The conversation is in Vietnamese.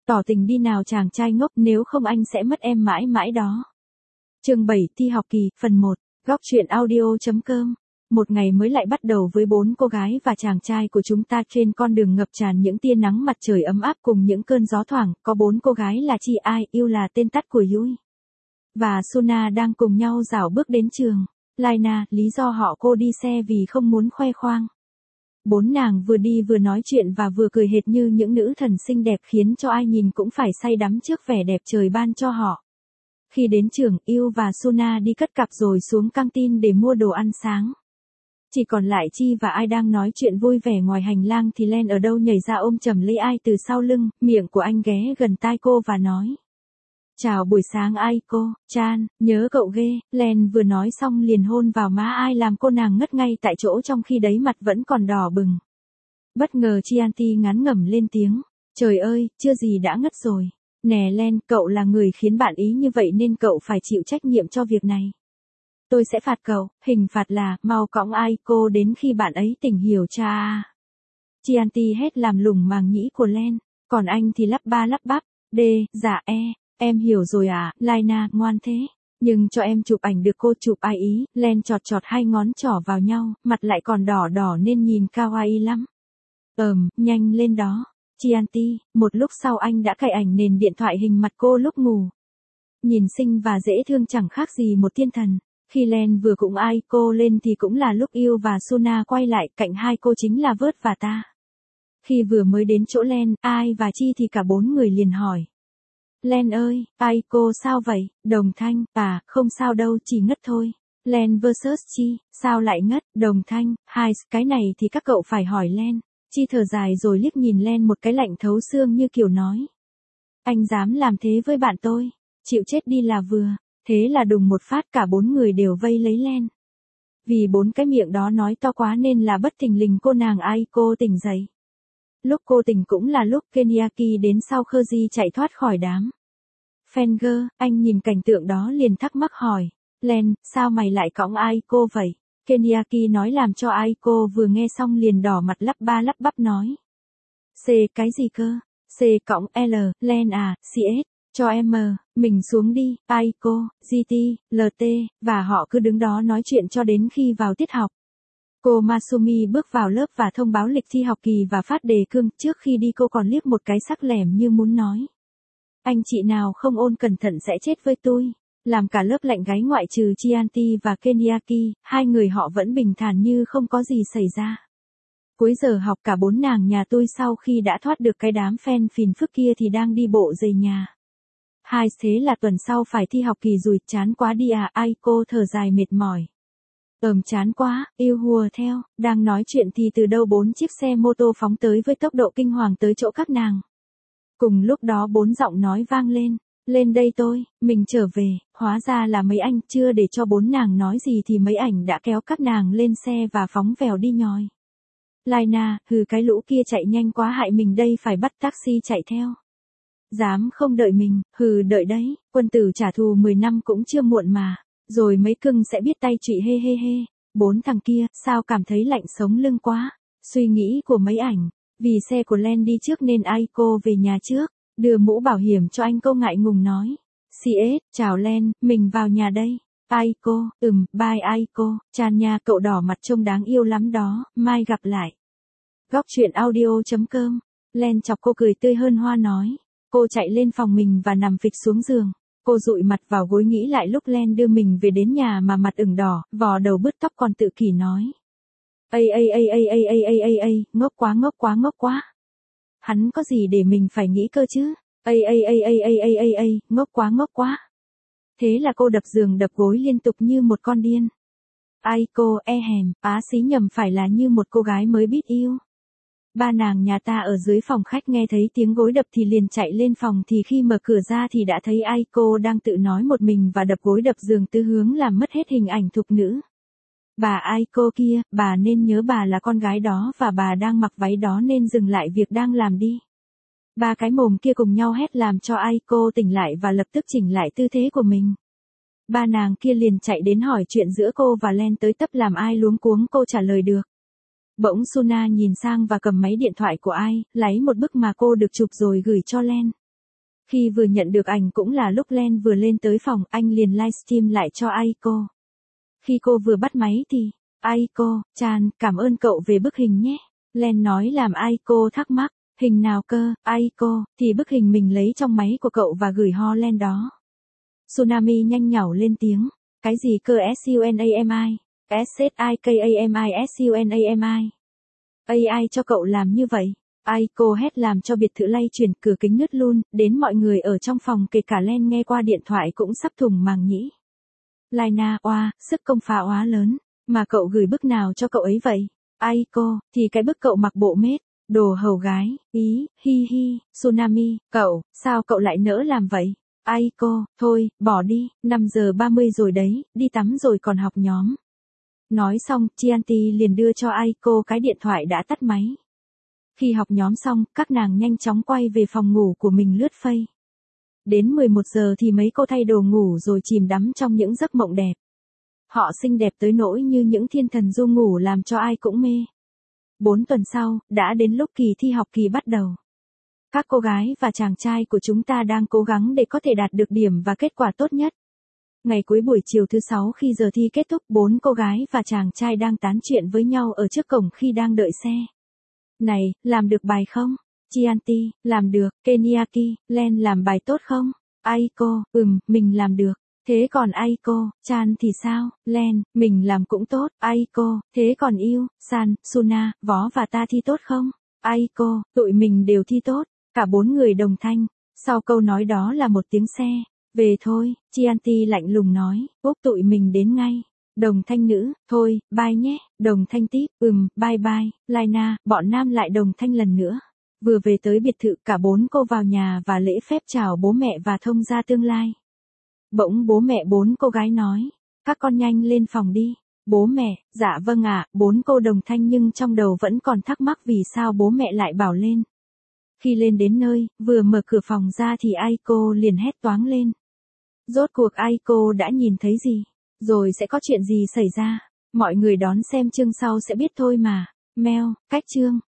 Tỏ tình đi nào chàng trai ngốc, nếu không anh sẽ mất em mãi mãi đó. Chương 7 thi học kỳ, phần 1, góc truyện audio.com. Một ngày mới lại bắt đầu với 4 cô gái và chàng trai của chúng ta trên con đường ngập tràn những tia nắng mặt trời ấm áp cùng những cơn gió thoảng. Có 4 cô gái là Chi Ai, yêu là tên tắt của Yui, và Suna đang cùng nhau rảo bước đến trường. Laina, lý do họ cô đi xe vì không muốn khoe khoang. 4 nàng vừa đi vừa nói chuyện và vừa cười hệt như những nữ thần xinh đẹp, khiến cho ai nhìn cũng phải say đắm trước vẻ đẹp trời ban cho họ. Khi đến trường, Yêu và Suna đi cất cặp rồi xuống căng tin để mua đồ ăn sáng. Chỉ còn lại Chi và Ai đang nói chuyện vui vẻ ngoài hành lang thì Len ở đâu nhảy ra ôm chầm lấy Ai từ sau lưng, miệng của anh ghé gần tai cô và nói: "Chào buổi sáng Ai cô, Chan, nhớ cậu ghê." Len vừa nói xong liền hôn vào má Ai làm cô nàng ngất ngay tại chỗ, trong khi đấy mặt vẫn còn đỏ bừng. Bất ngờ Chianti ngán ngẩm lên tiếng: "Trời ơi, chưa gì đã ngất rồi. Nè Len, cậu là người khiến bạn ý như vậy nên cậu phải chịu trách nhiệm cho việc này. Tôi sẽ phạt cậu, hình phạt là mau cõng Ai cô đến khi bạn ấy tỉnh, hiểu cha." Chianti hét làm lủng màng nhĩ của Len, còn anh thì lắp ba lắp bắp: Dạ em hiểu rồi à, Laina, ngoan thế. Nhưng cho em chụp ảnh được cô?" "Chụp Ai ý?" Len chọt chọt hai ngón trỏ vào nhau, mặt lại còn đỏ đỏ nên nhìn kawaii lắm. Nhanh lên đó, Chianti." Một lúc sau anh đã cài ảnh nền điện thoại hình mặt cô lúc ngủ. Nhìn xinh và dễ thương chẳng khác gì một thiên thần. Khi Len vừa cũng Ai cô lên thì cũng là lúc Yêu và Suna quay lại, cạnh hai cô chính là Vớt và Ta. Khi vừa mới đến chỗ Len, Ai và Chi thì cả 4 người liền hỏi: "Len ơi, Ai cô sao vậy?" Đồng Thanh: "À, không sao đâu, chỉ ngất thôi." Len vs Chi: "Sao lại ngất?" Đồng Thanh: "Hai, cái này thì các cậu phải hỏi Len." Chi thở dài rồi liếc nhìn Len một cái lạnh thấu xương như kiểu nói: "Anh dám làm thế với bạn tôi, chịu chết đi là vừa." Thế là đùng một phát cả 4 người đều vây lấy Len. Vì 4 cái miệng đó nói to quá nên là bất thình lình cô nàng Ai cô tỉnh dậy. Lúc cô tỉnh cũng là lúc Kenyaki đến sau Khơ-di chạy thoát khỏi đám Fenger. Anh nhìn cảnh tượng đó liền thắc mắc hỏi: "Len, sao mày lại cõng Ai cô vậy?" Kenyaki nói làm cho Ai cô vừa nghe xong liền đỏ mặt lắp ba lắp bắp nói: Cái gì cơ? Cõng L, Len à, CS, cho em mình xuống đi." Ai cô, GT, LT, và họ cứ đứng đó nói chuyện cho đến khi vào tiết học. Cô Masumi bước vào lớp và thông báo lịch thi học kỳ và phát đề cương. Trước khi đi cô còn liếc một cái sắc lẻm như muốn nói: "Anh chị nào không ôn cẩn thận sẽ chết với tôi." Làm cả lớp lạnh gáy ngoại trừ Chianti và Kenyaki, hai người họ vẫn bình thản như không có gì xảy ra. Cuối giờ học cả 4 nàng nhà tôi sau khi đã thoát được cái đám phen phiền phức kia thì đang đi bộ về nhà. Thế là tuần sau phải thi học kỳ rồi, chán quá đi à. Ai cô thở dài mệt mỏi: Chán quá." Yêu hùa theo, đang nói chuyện thì từ đâu 4 chiếc xe mô tô phóng tới với tốc độ kinh hoàng tới chỗ các nàng. Cùng lúc đó 4 giọng nói vang lên: "Lên đây tôi, mình trở về." Hóa ra là mấy anh. Chưa để cho 4 nàng nói gì thì mấy ảnh đã kéo các nàng lên xe và phóng vèo đi nhòi. Laina: "Cái lũ kia chạy nhanh quá hại mình đây, phải bắt taxi chạy theo." "Dám không đợi mình?" Đợi đấy, quân tử trả thù 10 năm cũng chưa muộn mà. Rồi mấy cưng sẽ biết tay trụy he he he. 4 thằng kia, sao cảm thấy lạnh sống lưng quá. Suy nghĩ của mấy ảnh. Vì xe của Len đi trước nên Ai cô về nhà trước, đưa mũ bảo hiểm cho anh. Cô ngại ngùng nói: CS, chào Len, mình vào nhà đây." Ai cô: Bye Ai cô, Chan nha, cậu đỏ mặt trông đáng yêu lắm đó, mai gặp lại. Góc truyện audio.com. Len chọc cô cười tươi hơn hoa nói. Cô chạy lên phòng mình và nằm phịch xuống giường. Cô dụi mặt vào gối nghĩ lại lúc Len đưa mình về đến nhà mà mặt ửng đỏ, vò đầu bứt tóc còn tự kỷ nói: Ngốc quá ngốc quá ngốc quá. Hắn có gì để mình phải nghĩ cơ chứ. Ngốc quá ngốc quá. Thế là cô đập giường đập gối liên tục như một con điên. Ai cô á xí nhầm, phải là như một cô gái mới biết yêu. 3 nàng nhà ta ở dưới phòng khách nghe thấy tiếng gối đập thì liền chạy lên phòng, thì khi mở cửa ra thì đã thấy Ai cô đang tự nói một mình và đập gối đập giường tứ hướng làm mất hết hình ảnh thục nữ. Bà Ai cô kia, bà nên nhớ bà là con gái đó và bà đang mặc váy đó nên dừng lại việc đang làm đi. 3 cái mồm kia cùng nhau hét làm cho Ai cô tỉnh lại và lập tức chỉnh lại tư thế của mình. 3 nàng kia liền chạy đến hỏi chuyện giữa cô và Len tới tấp làm Ai luống cuống cô trả lời được. Bỗng Suna nhìn sang và cầm máy điện thoại của Ai, lấy một bức mà cô được chụp rồi gửi cho Len. Khi vừa nhận được ảnh cũng là lúc Len vừa lên tới phòng, anh liền livestream lại cho Aiko. Khi cô vừa bắt máy thì, Aiko, Chan, cảm ơn cậu về bức hình nhé. Len nói làm Aiko thắc mắc, hình nào cơ, Aiko, thì bức hình mình lấy trong máy của cậu và gửi ho Len đó. Tsunami nhanh nhảu lên tiếng, cái gì cơ SUNAMI, SSIKAMI SUNAMI. AI cho cậu làm như vậy. Aiko hét làm cho biệt thự lay chuyển, cửa kính nứt luôn, đến mọi người ở trong phòng kể cả Len nghe qua điện thoại cũng sắp thủng màng nhĩ. Laina, oa, sức công phá oá lớn, mà cậu gửi bức nào cho cậu ấy vậy? Aiko, thì cái bức cậu mặc bộ mết, đồ hầu gái, ý, hi hi, Tsunami, cậu, sao cậu lại nỡ làm vậy? Aiko, thôi, bỏ đi, 5 giờ 30 rồi đấy, đi tắm rồi còn học nhóm. Nói xong, Chianti liền đưa cho Aiko cái điện thoại đã tắt máy. Khi học nhóm xong, các nàng nhanh chóng quay về phòng ngủ của mình lướt Face. Đến 11 giờ thì mấy cô thay đồ ngủ rồi chìm đắm trong những giấc mộng đẹp. Họ xinh đẹp tới nỗi như những thiên thần du ngủ làm cho ai cũng mê. 4 tuần sau, đã đến lúc kỳ thi học kỳ bắt đầu. Các cô gái và chàng trai của chúng ta đang cố gắng để có thể đạt được điểm và kết quả tốt nhất. Ngày cuối buổi chiều thứ 6 khi giờ thi kết thúc, 4 cô gái và chàng trai đang tán chuyện với nhau ở trước cổng khi đang đợi xe. Này, làm được bài không? Chianti, làm được. Kenyaki, Len làm bài tốt không? Aiko, mình làm được. Thế còn Aiko, Chan thì sao? Len, mình làm cũng tốt. Aiko, thế còn Yêu, San, Suna, Vó và ta thi tốt không? Aiko, tụi mình đều thi tốt. Cả 4 người đồng thanh. Sau câu nói đó là một tiếng xe. Về thôi, Chianti lạnh lùng nói, Úc tụi mình đến ngay. Đồng thanh nữ, thôi, bye nhé. Đồng thanh tiếp, bye bye. Laina, bọn nam lại đồng thanh lần nữa. Vừa về tới biệt thự, cả 4 cô vào nhà và lễ phép chào bố mẹ và thông gia tương lai. Bỗng bố mẹ 4 cô gái nói, các con nhanh lên phòng đi. Bố mẹ, dạ vâng ạ, 4 cô đồng thanh nhưng trong đầu vẫn còn thắc mắc vì sao bố mẹ lại bảo lên. Khi lên đến nơi, vừa mở cửa phòng ra thì Aiko liền hét toáng lên. Rốt cuộc Aiko đã nhìn thấy gì? Rồi sẽ có chuyện gì xảy ra? Mọi người đón xem chương sau sẽ biết thôi mà. Mèo, cách chương.